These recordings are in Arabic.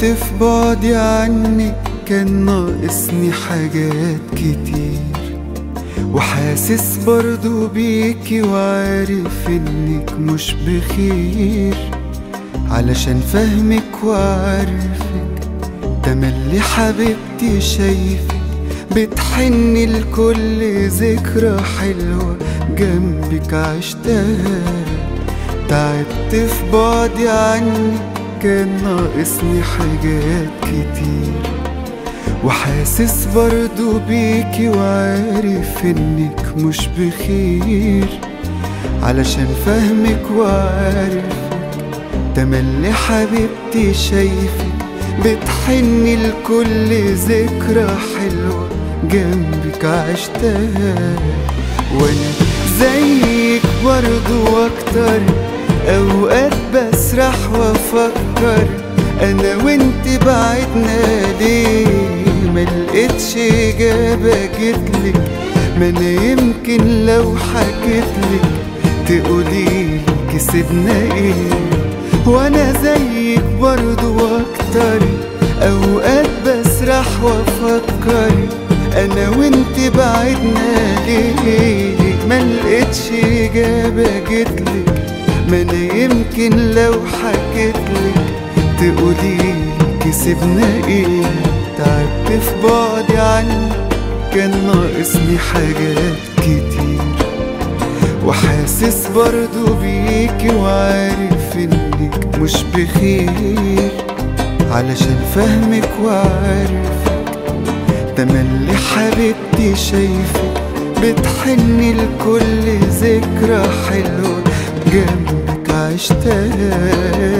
في بعدي عنك كان ناقصني حاجات كتير، وحاسس برضو بيكي وعارف انك مش بخير، علشان فهمك وعارفك تملي حبيبتي شايفك بتحني لكل ذكرى حلوة جنبك عشتها. تعبت في بعدي عنك كان ناقصني حاجات كتير، وحاسس برضو بيكي وعارف انك مش بخير، علشان فهمك وعارفك تملي حبيبتي شايفك بتحني لكل ذكرى حلوة جنبك عشتها. وانا زيك برضو واكتر، اوقات بسرح وافكر انا وانت بعدنا ليه، ملقتش اجابة جتلك، ما انا يمكن لو حكيتلك تقوليلي كسبنا ايه. وانا زيك برضو واكتر، اوقات بسرح وافكر انا وانت بعدنا ليه، ملقتش اجابة جتلك، ما انا يمكن لو حكيتلك تقوليلي كسبنا ايه. تعبت في بعدي عنك كان ناقصني حاجات كتير، وحاسس برضو بيكي وعارف انك مش بخير، علشان فهمك وعارفك تملي حبيبتي شايفك بتحني لكل ذكرى حلوة جنبك عشتها.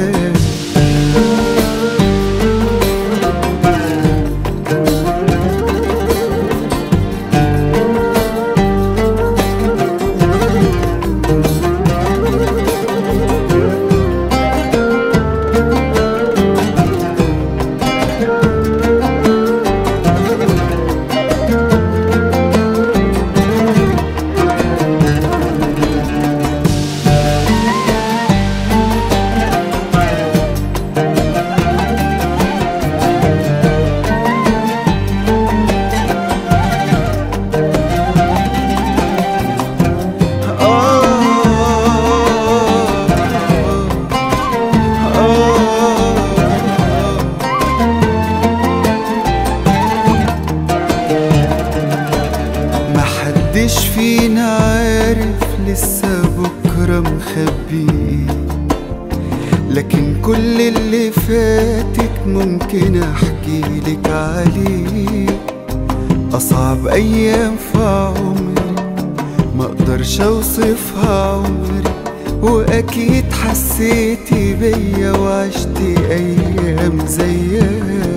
محدش فينا عارف لسه بكرة مخبي ايه، لكن كل اللي فاتك ممكن احكيلك عليه. اصعب ايام في عمري ما اقدرش اوصفها عمري، واكيد حسيتي بيا وعشتي ايام زيها.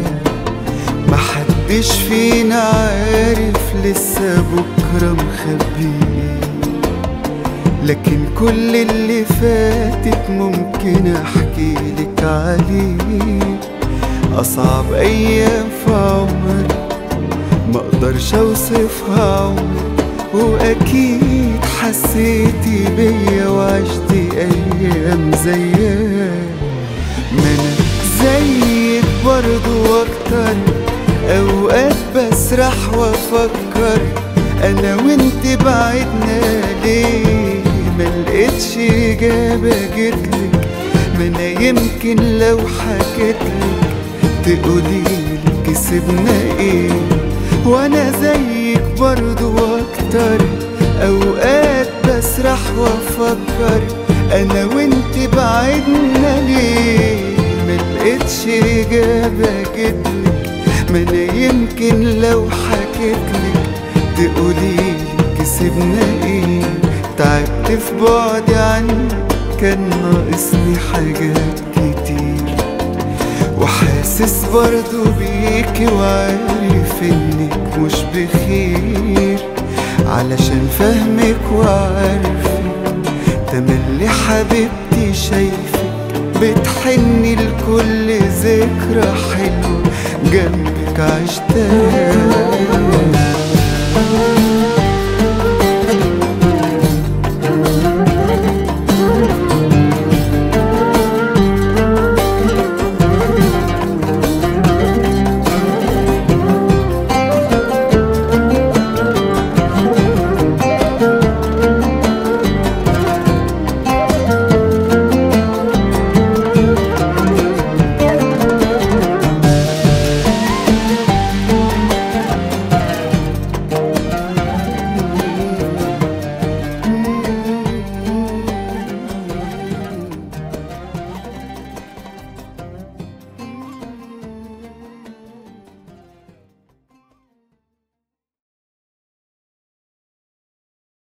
محدش فينا عارف لسه بكرة مخبي ايه، لكن كل اللي فاتك ممكن احكيلك عليه. اصعب ايام في عمري ما اقدرش اوصفها عمري، واكيد حسيتي بيا وعشتي ايام زيها. ما انا زيك برضو واكتر، اوقات بسرح وافكر انا وانت بعدنا ليه، ملقتش اجابة جتلك، ما انا يمكن لو حكيتلك تقوليلي كسبنا ايه. وانا زيك برضو واكتر، اوقات بسرح وافكر انا وانت بعدنا ليه، ملقتش اجابة جتلك، ما انا يمكن لو حكيتلك تقوليلي كسبنا ايه. تعبت في بعدي عنك كان ناقصني حاجات كتير، وحاسس برضو بيكي وعارف انك مش بخير، علشان فهمك وعارفك تملي حبيبتي شايفك بتحني لكل ذكرى حلوة جنبك عشتها.